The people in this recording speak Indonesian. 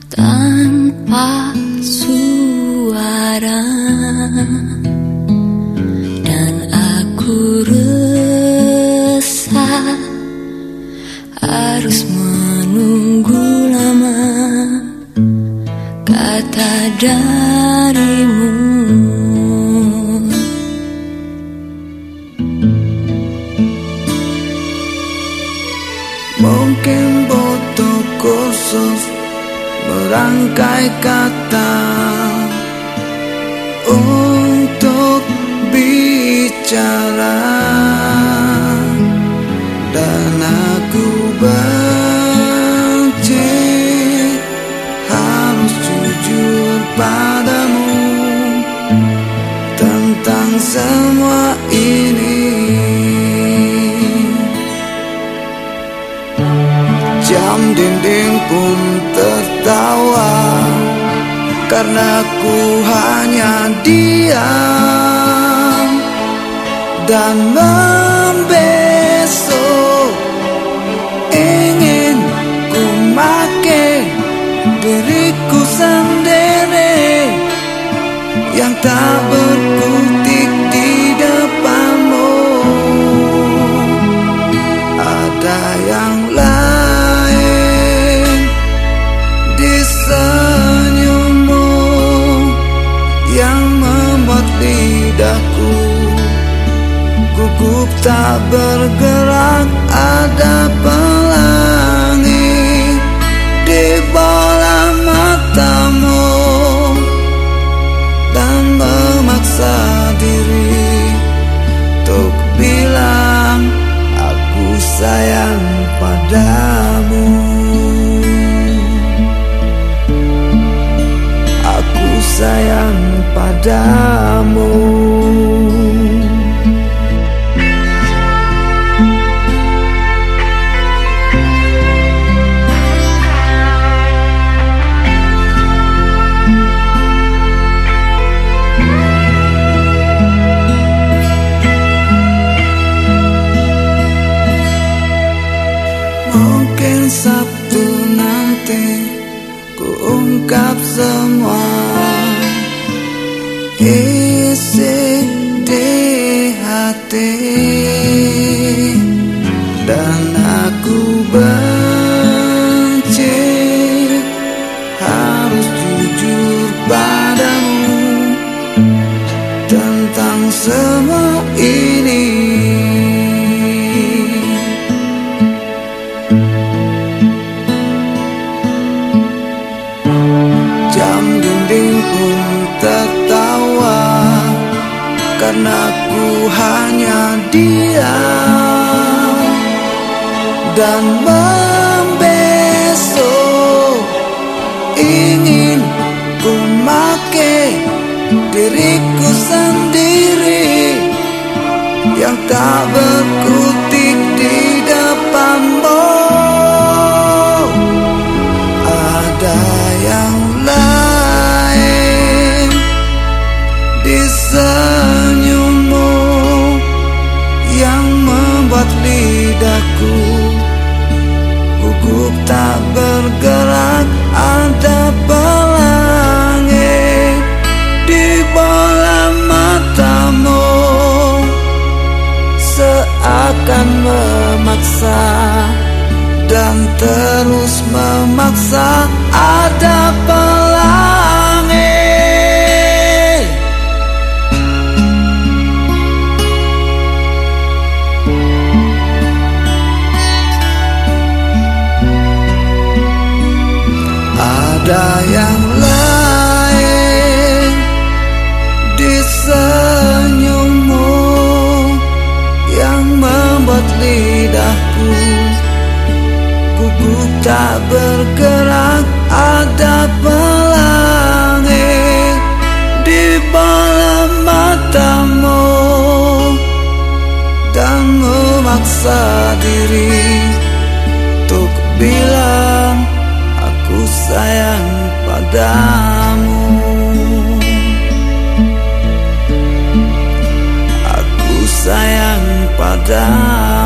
tanpa suara, dan aku resah harus menunggu lama kata darimu. Mungkin butuh khusus merangkai kata untuk bicara, dan aku benci harus jujur padamu tentang semua ini. Jam dinding pun tertawa karena ku hanya diam dan membesok. Ingin ku make diriku sendiri yang tak berkutik di depanmu. Ada yang lain di senyummu yang membuat lidahku gugup tak bergerak. Ada pelangi di bola matamu dan memaksa diri untuk bilang aku sayang padamu. Aku sayang padamu. Mungkin Sabtu nanti ku ungkap semua isi di hati, dan aku benci harus jujur padamu tentang semua ini. Jam dinding pun tertawa karena ku hanya diam dan membesok. Ingin ku make diriku sendiri yang tak berkutik di depanmu. Ada yang lain di senyummu yang membuat lidahku gugup tak bergerak. Ada pelangi di bola matamu seakan memaksa dan terus memaksa. Ada pelangi ada yang lain di senyummu yang membuat lidahku gugup tak bergerak. Ada pelangi di bola matamu dan memaksa diri untuk bilang aku sayang padamu. Aku sayang padamu.